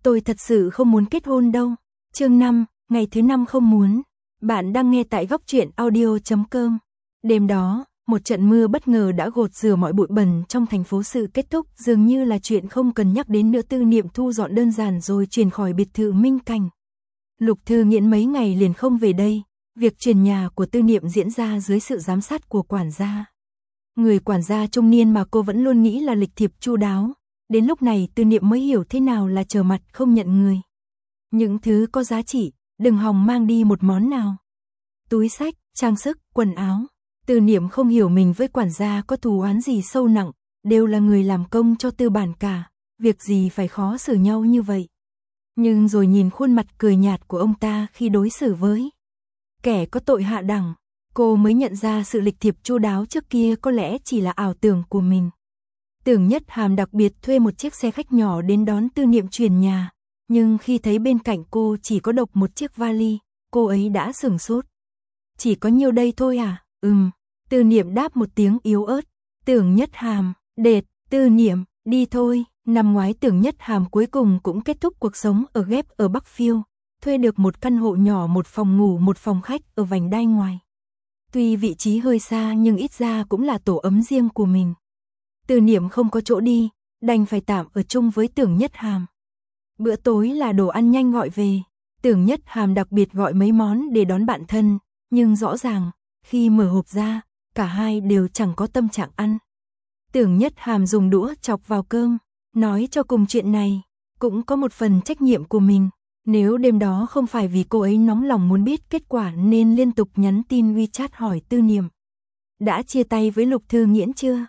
Tôi thật sự không muốn kết hôn đâu. Chương 5, ngày thứ 5 không muốn. Bạn đang nghe tại góc truyện audio.com. Đêm đó, một trận mưa bất ngờ đã gột rửa mọi bụi bẩn trong thành phố. Sự kết thúc dường như là chuyện không cần nhắc đến nữa. Tư Niệm thu dọn đơn giản rồi chuyển khỏi biệt thự Minh Cảnh. Lục Thư Nghiễn mấy ngày liền không về đây. Việc chuyển nhà của Tư Niệm diễn ra dưới sự giám sát của quản gia. Người quản gia trung niên mà cô vẫn luôn nghĩ là lịch thiệp chu đáo. Đến lúc này Tư Niệm mới hiểu thế nào là trở mặt không nhận người. Những thứ có giá trị, đừng hòng mang đi một món nào. Túi xách, trang sức, quần áo. Tư Niệm không hiểu mình với quản gia có thù oán gì sâu nặng, đều là người làm công cho tư bản cả, việc gì phải khó xử nhau như vậy. Nhưng rồi nhìn khuôn mặt cười nhạt của ông ta khi đối xử với kẻ có tội hạ đẳng, cô mới nhận ra sự lịch thiệp chu đáo trước kia có lẽ chỉ là ảo tưởng của mình. Tưởng Nhất Hàm đặc biệt thuê một chiếc xe khách nhỏ đến đón Tư Niệm chuyển nhà, nhưng khi thấy bên cạnh cô chỉ có độc một chiếc vali, cô ấy đã sửng sốt. Chỉ có nhiêu đây thôi à? Tư Niệm đáp một tiếng yếu ớt. Tưởng Nhất Hàm, đệt, Tư Niệm, đi thôi. Năm ngoái Tưởng Nhất Hàm cuối cùng cũng kết thúc cuộc sống ở ghép ở Bắc Phiêu, thuê được một căn hộ nhỏ, một phòng ngủ, một phòng khách ở vành đai ngoài. Tuy vị trí hơi xa nhưng ít ra cũng là tổ ấm riêng của mình. Tư Niệm không có chỗ đi, đành phải tạm ở chung với Tưởng Nhất Hàm. Bữa tối là đồ ăn nhanh gọi về, Tưởng Nhất Hàm đặc biệt gọi mấy món để đón bạn thân, nhưng rõ ràng, khi mở hộp ra, cả hai đều chẳng có tâm trạng ăn. Tưởng Nhất Hàm dùng đũa chọc vào cơm, nói cho cùng chuyện này, cũng có một phần trách nhiệm của mình. Nếu đêm đó không phải vì cô ấy nóng lòng muốn biết kết quả nên liên tục nhắn tin WeChat hỏi Tư Niệm. Đã chia tay với Lục Thư Nghiễn chưa?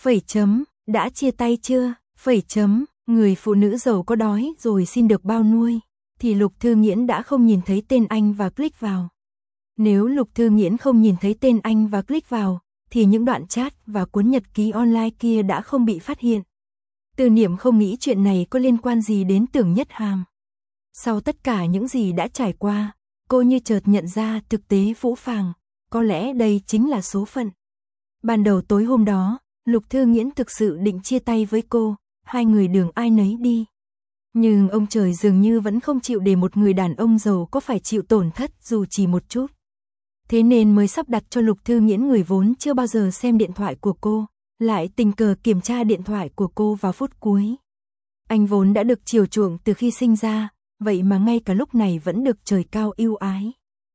Đã chia tay chưa? Người phụ nữ giàu có đói rồi xin được bao nuôi, thì Lục Thư Nghiễn đã không nhìn thấy tên anh và click vào. Nếu Lục Thư Nghiễn không nhìn thấy tên anh và click vào, thì những đoạn chat và cuốn nhật ký online kia đã không bị phát hiện. Tư Niệm không nghĩ chuyện này có liên quan gì đến Tưởng Nhất Hàm. Sau tất cả những gì đã trải qua, cô như chợt nhận ra thực tế phũ phàng, có lẽ đây chính là số phận. Ban đầu tối hôm đó, Lục Thư Nghiễn thực sự định chia tay với cô, hai người đường ai nấy đi. Nhưng ông trời dường như vẫn không chịu để một người đàn ông giàu có phải chịu tổn thất dù chỉ một chút. Thế nên mới sắp đặt cho Lục Thư Nghiễn, người vốn chưa bao giờ xem điện thoại của cô, lại tình cờ kiểm tra điện thoại của cô vào phút cuối. Anh vốn đã được chiều chuộng từ khi sinh ra, vậy mà ngay cả lúc này vẫn được trời cao ưu ái.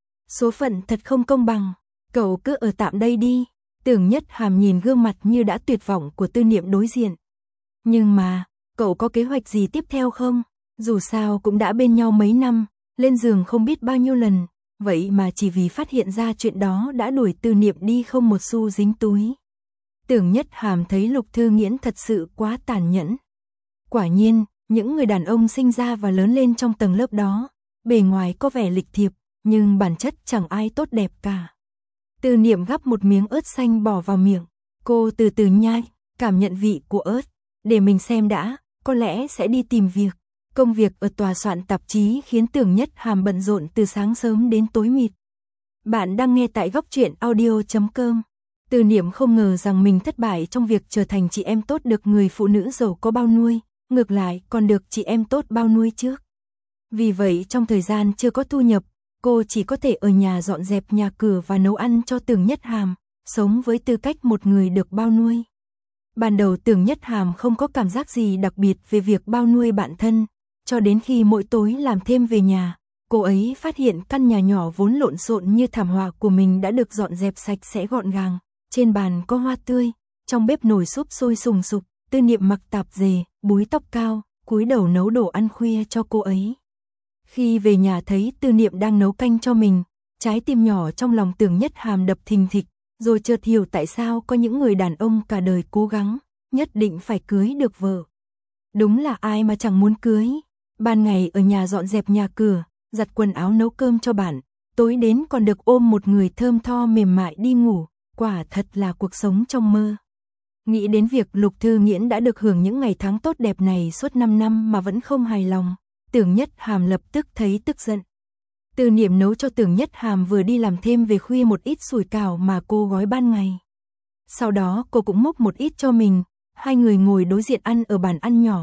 Số phận thật không công bằng, cậu cứ ở tạm đây đi. Tưởng Nhất Hàm nhìn gương mặt như đã tuyệt vọng của Tư Niệm đối diện. Nhưng mà, cậu có kế hoạch gì tiếp theo không? Dù sao cũng đã bên nhau mấy năm, lên giường không biết bao nhiêu lần, vậy mà chỉ vì phát hiện ra chuyện đó đã đuổi Tư Niệm đi không một xu dính túi. Tưởng Nhất Hàm thấy Lục Thư Nghiễn thật sự quá tàn nhẫn. Quả nhiên, những người đàn ông sinh ra và lớn lên trong tầng lớp đó, bề ngoài có vẻ lịch thiệp, nhưng bản chất chẳng ai tốt đẹp cả. Tư Niệm gắp một miếng ớt xanh bỏ vào miệng, cô từ từ nhai, cảm nhận vị của ớt, để mình xem đã, có lẽ sẽ đi tìm việc. Công việc ở tòa soạn tạp chí khiến Tưởng Nhất Hàm bận rộn từ sáng sớm đến tối mịt. Bạn đang nghe tại góc truyện audio.com. Tư Niệm không ngờ rằng mình thất bại trong việc trở thành chị em tốt được người phụ nữ giàu có bao nuôi, ngược lại còn được chị em tốt bao nuôi trước. Vì vậy trong thời gian chưa có thu nhập, cô chỉ có thể ở nhà dọn dẹp nhà cửa và nấu ăn cho Tưởng Nhất Hàm, sống với tư cách một người được bao nuôi. Ban đầu Tưởng Nhất Hàm không có cảm giác gì đặc biệt về việc bao nuôi bạn thân, cho đến khi mỗi tối làm thêm về nhà, cô ấy phát hiện căn nhà nhỏ vốn lộn xộn như thảm họa của mình đã được dọn dẹp sạch sẽ gọn gàng, trên bàn có hoa tươi, trong bếp nồi súp sôi sùng sục. Tư Niệm mặc tạp dề, búi tóc cao, cúi đầu nấu đồ ăn khuya cho cô ấy. Khi về nhà thấy Tư Niệm đang nấu canh cho mình, trái tim nhỏ trong lòng Tưởng Nhất Hàm đập thình thịch, rồi chợt hiểu tại sao có những người đàn ông cả đời cố gắng, nhất định phải cưới được vợ. Đúng là ai mà chẳng muốn cưới. Ban ngày ở nhà dọn dẹp nhà cửa, giặt quần áo, nấu cơm cho bạn, tối đến còn được ôm một người thơm tho mềm mại đi ngủ, quả thật là cuộc sống trong mơ. Nghĩ đến việc Lục Thư Nghiễn đã được hưởng những ngày tháng tốt đẹp này suốt 5 năm mà vẫn không hài lòng, Tưởng Nhất Hàm lập tức thấy tức giận. Tư Niệm nấu cho Tưởng Nhất Hàm vừa đi làm thêm về khuya một ít sủi cảo mà cô gói ban ngày. Sau đó cô cũng múc một ít cho mình, hai người ngồi đối diện ăn ở bàn ăn nhỏ.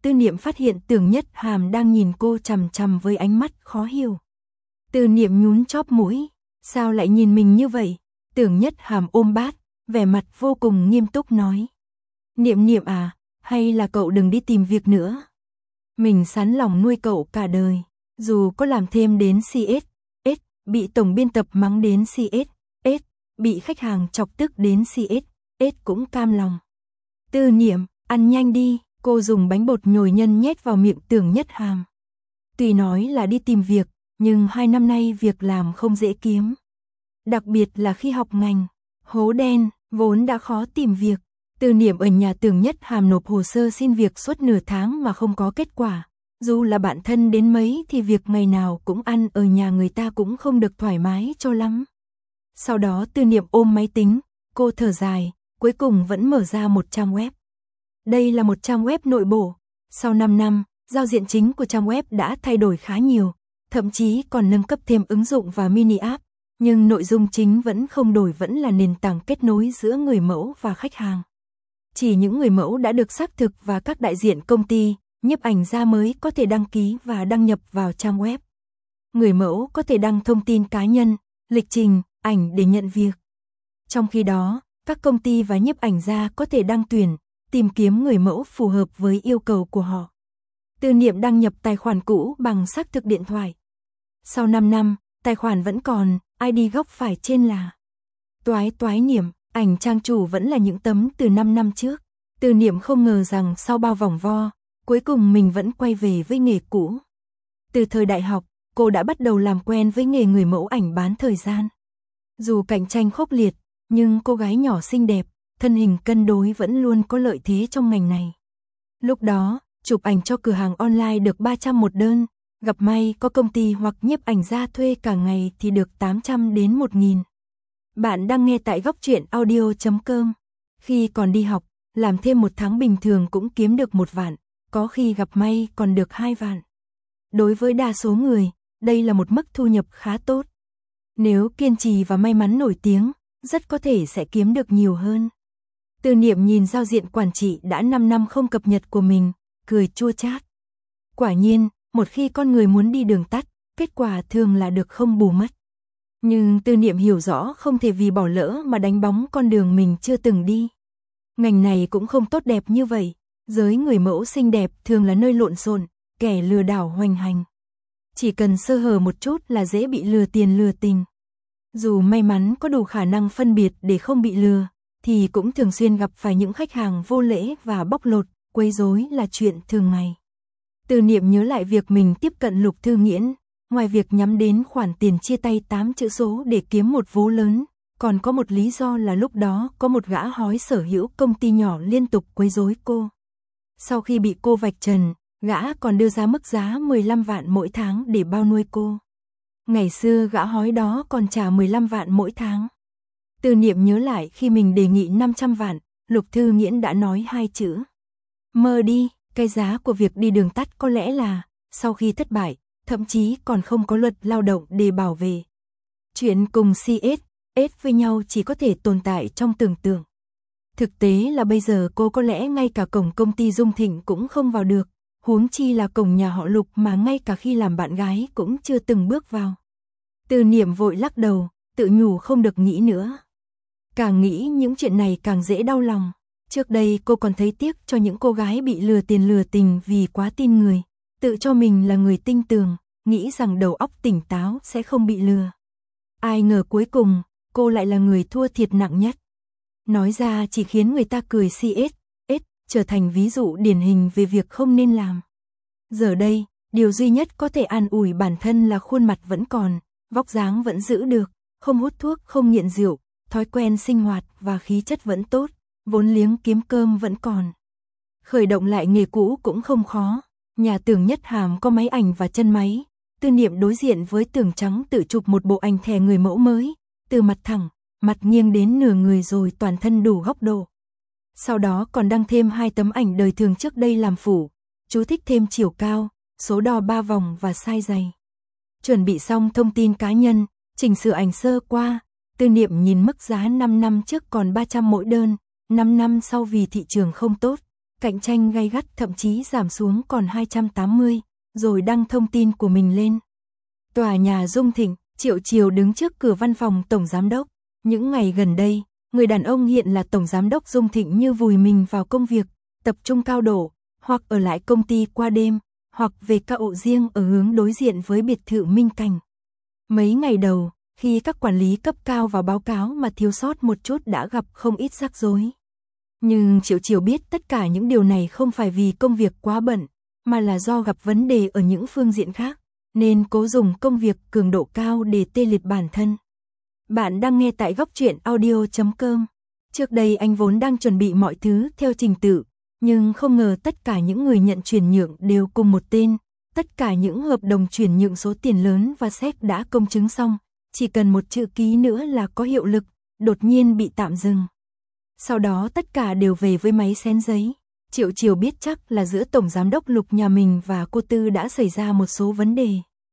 Tư Niệm phát hiện Tưởng Nhất Hàm đang nhìn cô chằm chằm với ánh mắt khó hiểu. Tư Niệm nhún chóp mũi, sao lại nhìn mình như vậy? Tưởng Nhất Hàm ôm bát, vẻ mặt vô cùng nghiêm túc nói. Niệm Niệm à, hay là cậu đừng đi tìm việc nữa. Mình sẵn lòng nuôi cậu cả đời, dù có làm thêm đến CS, bị tổng biên tập mắng đến CS, bị khách hàng chọc tức đến CS, cũng cam lòng. Tư Niệm, ăn nhanh đi, cô dùng bánh bột nhồi nhân nhét vào miệng Tưởng Nhất Hàm. Tuy nói là đi tìm việc, nhưng 2 năm nay việc làm không dễ kiếm. Đặc biệt là khi học ngành hố đen, vốn đã khó tìm việc. Tư Niệm ở nhà Tưởng Nhất Hàm nộp hồ sơ xin việc suốt nửa tháng mà không có kết quả. Dù là bạn thân đến mấy thì việc ngày nào cũng ăn ở nhà người ta cũng không được thoải mái cho lắm. Sau đó Tư Niệm ôm máy tính, cô thở dài, cuối cùng vẫn mở ra một trang web. Đây là một trang web nội bộ. Sau 5 năm, giao diện chính của trang web đã thay đổi khá nhiều, thậm chí còn nâng cấp thêm ứng dụng và mini app. Nhưng nội dung chính vẫn không đổi, vẫn là nền tảng kết nối giữa người mẫu và khách hàng. Chỉ những người mẫu đã được xác thực và các đại diện công ty, nhiếp ảnh gia mới có thể đăng ký và đăng nhập vào trang web. Người mẫu có thể đăng thông tin cá nhân, lịch trình, ảnh để nhận việc. Trong khi đó, các công ty và nhiếp ảnh gia có thể đăng tuyển, tìm kiếm người mẫu phù hợp với yêu cầu của họ. Tư Niệm đăng nhập tài khoản cũ bằng xác thực điện thoại. Sau 5 năm, tài khoản vẫn còn, ID góc phải trên là Toái Niệm, ảnh trang chủ vẫn là những tấm từ 5 năm trước. Tư Niệm không ngờ rằng sau bao vòng vo, cuối cùng mình vẫn quay về với nghề cũ. Từ thời đại học, cô đã bắt đầu làm quen với nghề người mẫu ảnh bán thời gian. Dù cạnh tranh khốc liệt, nhưng cô gái nhỏ xinh đẹp, thân hình cân đối vẫn luôn có lợi thế trong ngành này. Lúc đó, chụp ảnh cho cửa hàng online được 300 một đơn, gặp may có công ty hoặc nhiếp ảnh gia thuê cả ngày thì được 800 đến 1000. Bạn đang nghe tại goctruyện.audio.com. Khi còn đi học, làm thêm 1 tháng bình thường cũng kiếm được 1 vạn, có khi gặp may còn được 2 vạn. Đối với đa số người, đây là một mức thu nhập khá tốt. Nếu kiên trì và may mắn nổi tiếng, rất có thể sẽ kiếm được nhiều hơn. Tư Niệm nhìn giao diện quản trị đã 5 năm không cập nhật của mình, cười chua chát. Quả nhiên, một khi con người muốn đi đường tắt, kết quả thường là được không bù mất. Nhưng Tư Niệm hiểu rõ không thể vì bỏ lỡ mà đánh bóng con đường mình chưa từng đi. Ngành này cũng không tốt đẹp như vậy, giới người mẫu xinh đẹp thường là nơi lộn xộn, kẻ lừa đảo hoành hành. Chỉ cần sơ hở một chút là dễ bị lừa tiền lừa tình. Dù may mắn có đủ khả năng phân biệt để không bị lừa, thì cũng thường xuyên gặp phải những khách hàng vô lễ và bóc lột, quấy rối là chuyện thường ngày. Tư Niệm nhớ lại việc mình tiếp cận Lục Thư Nghiễn, ngoài việc nhắm đến khoản tiền chia tay 8 chữ số để kiếm một vố lớn, còn có một lý do là lúc đó có một gã hói sở hữu công ty nhỏ liên tục quấy rối cô. Sau khi bị cô vạch trần, gã còn đưa ra mức giá 15 vạn mỗi tháng để bao nuôi cô. Ngày xưa gã hói đó còn trả 15 vạn mỗi tháng. Tư Niệm nhớ lại khi mình đề nghị 500 vạn, Lục Thư Nghiễn đã nói 2 chữ. Mơ đi, cái giá của việc đi đường tắt có lẽ là, sau khi thất bại, thậm chí còn không có luật lao động để bảo vệ. Chuyện cùng CS với nhau chỉ có thể tồn tại trong tưởng tượng. Thực tế là bây giờ cô có lẽ ngay cả cổng công ty Dung Thịnh cũng không vào được, huống chi là cổng nhà họ Lục mà ngay cả khi làm bạn gái cũng chưa từng bước vào. Tư Niệm vội lắc đầu, tự nhủ không được nghĩ nữa. Càng nghĩ những chuyện này càng dễ đau lòng. Trước đây cô còn thấy tiếc cho những cô gái bị lừa tiền lừa tình vì quá tin người, tự cho mình là người tinh tường, nghĩ rằng đầu óc tỉnh táo sẽ không bị lừa. Ai ngờ cuối cùng, cô lại là người thua thiệt nặng nhất. Nói ra chỉ khiến người ta cười CS, trở thành ví dụ điển hình về việc không nên làm. Giờ đây, điều duy nhất có thể an ủi bản thân là khuôn mặt vẫn còn, vóc dáng vẫn giữ được, không hút thuốc, không nghiện rượu, thói quen sinh hoạt và khí chất vẫn tốt, vốn liếng kiếm cơm vẫn còn. Khởi động lại nghề cũ cũng không khó. Nhà Tưởng Nhất Hàm có máy ảnh và chân máy. Tư Niệm đối diện với tường trắng tự chụp một bộ ảnh thẻ người mẫu mới, từ mặt thẳng, mặt nghiêng đến nửa người rồi toàn thân đủ góc độ. Sau đó còn đăng thêm 2 tấm ảnh đời thường trước đây làm phủ, chú thích thêm chiều cao, số đo 3 vòng và size giày. Chuẩn bị xong thông tin cá nhân, chỉnh sửa ảnh sơ qua, Tư Niệm nhìn mức giá 5 năm trước còn 300 mỗi đơn, 5 năm sau vì thị trường không tốt, cạnh tranh gay gắt thậm chí giảm xuống còn 280, rồi đăng thông tin của mình lên. Tòa nhà Dung Thịnh, Triệu Chiều đứng trước cửa văn phòng tổng giám đốc. Những ngày gần đây, người đàn ông hiện là tổng giám đốc Dung Thịnh như vùi mình vào công việc, tập trung cao độ, hoặc ở lại công ty qua đêm, hoặc về ca ộ riêng ở hướng đối diện với biệt thự Minh Cảnh. Mấy ngày đầu, khi các quản lý cấp cao vào báo cáo mà thiếu sót một chút đã gặp không ít rắc rối. Nhưng Triệu Chiều biết tất cả những điều này không phải vì công việc quá bận, mà là do gặp vấn đề ở những phương diện khác, nên cố dùng công việc cường độ cao để tê liệt bản thân. Bạn đang nghe tại Góc Truyện Audio.com. Trước đây anh vốn đang chuẩn bị mọi thứ theo trình tự, nhưng không ngờ tất cả những người nhận chuyển nhượng đều cùng một tên, tất cả những hợp đồng chuyển nhượng số tiền lớn và séc đã công chứng xong, chỉ cần một chữ ký nữa là có hiệu lực, đột nhiên bị tạm dừng. Sau đó tất cả đều về với máy xén giấy. Triệu Chiều biết chắc là giữa tổng giám đốc Lục nhà mình và cô Tư đã xảy ra một số vấn đề.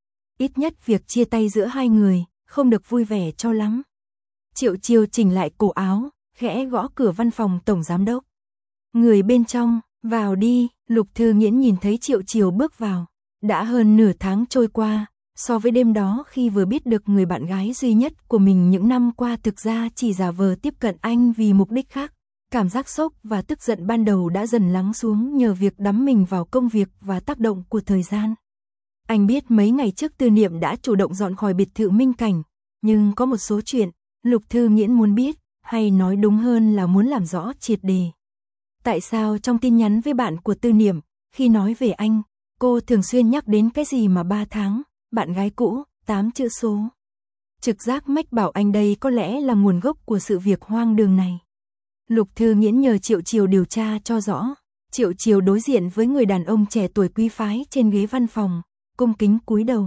Ít nhất việc chia tay giữa hai người không được vui vẻ cho lắm. Triệu Chiều chỉnh lại cổ áo, khẽ gõ cửa văn phòng tổng giám đốc. Người bên trong, vào đi. Lục Thư Nghiễn nhìn thấy Triệu Chiều bước vào. Đã hơn nửa tháng trôi qua, so với đêm đó khi vừa biết được người bạn gái duy nhất của mình những năm qua thực ra chỉ giả vờ tiếp cận anh vì mục đích khác. Cảm giác sốc và tức giận ban đầu đã dần lắng xuống nhờ việc đắm mình vào công việc và tác động của thời gian. Anh biết mấy ngày trước Tư Niệm đã chủ động dọn khỏi biệt thự Minh Cảnh, nhưng có một số chuyện, Lục Thư Nghiễn muốn biết, hay nói đúng hơn là muốn làm rõ triệt đề. Tại sao trong tin nhắn với bạn của Tư Niệm, khi nói về anh, cô thường xuyên nhắc đến cái gì mà 3 tháng, bạn gái cũ, 8 chữ số. Trực giác mách bảo anh đây có lẽ là nguồn gốc của sự việc hoang đường này. Lục Thư Nghiễn nhờ Triệu Chiều điều tra cho rõ. Triệu Chiều đối diện với người đàn ông trẻ tuổi quý phái trên ghế văn phòng, cung kính cúi đầu.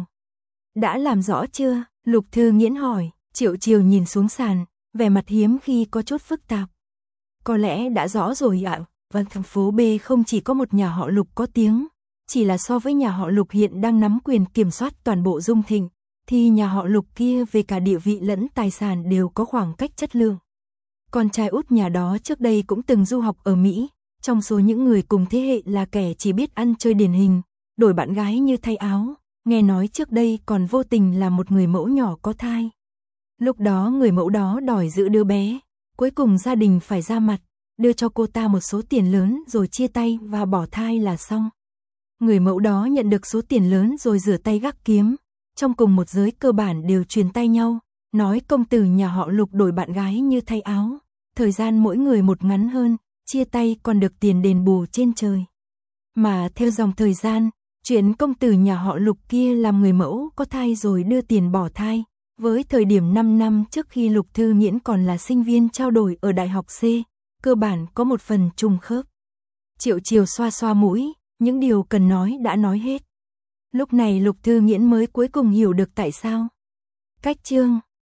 Đã làm rõ chưa? Lục Thư Nghiễn hỏi. Triệu Chiều nhìn xuống sàn, vẻ mặt hiếm khi có chút phức tạp. Có lẽ đã rõ rồi ạ. Và thành phố B không chỉ có một nhà họ Lục có tiếng, chỉ là so với nhà họ Lục hiện đang nắm quyền kiểm soát toàn bộ Dung Thịnh, thì nhà họ Lục kia về cả địa vị lẫn tài sản đều có khoảng cách chất lượng. Con trai út nhà đó trước đây cũng từng du học ở Mỹ, trong số những người cùng thế hệ là kẻ chỉ biết ăn chơi điển hình, đổi bạn gái như thay áo, nghe nói trước đây còn vô tình là một người mẫu nhỏ có thai. Lúc đó người mẫu đó đòi giữ đứa bé, cuối cùng gia đình phải ra mặt, đưa cho cô ta một số tiền lớn rồi chia tay và bỏ thai là xong. Người mẫu đó nhận được số tiền lớn rồi rửa tay gác kiếm, trong cùng một giới cơ bản đều truyền tay nhau, nói công tử nhà họ Lục đổi bạn gái như thay áo, thời gian mỗi người một ngắn hơn, chia tay còn được tiền đền bù trên trời. Mà theo dòng thời gian, chuyện công tử nhà họ Lục kia làm người mẫu có thai rồi đưa tiền bỏ thai, với thời điểm 5 năm trước khi Lục Thư Nghiễn còn là sinh viên trao đổi ở Đại học C, cơ bản có một phần trùng khớp. Triệu Chiều xoa xoa mũi, những điều cần nói đã nói hết. Lúc này Lục Thư Nghiễn mới cuối cùng hiểu được tại sao. Cách chương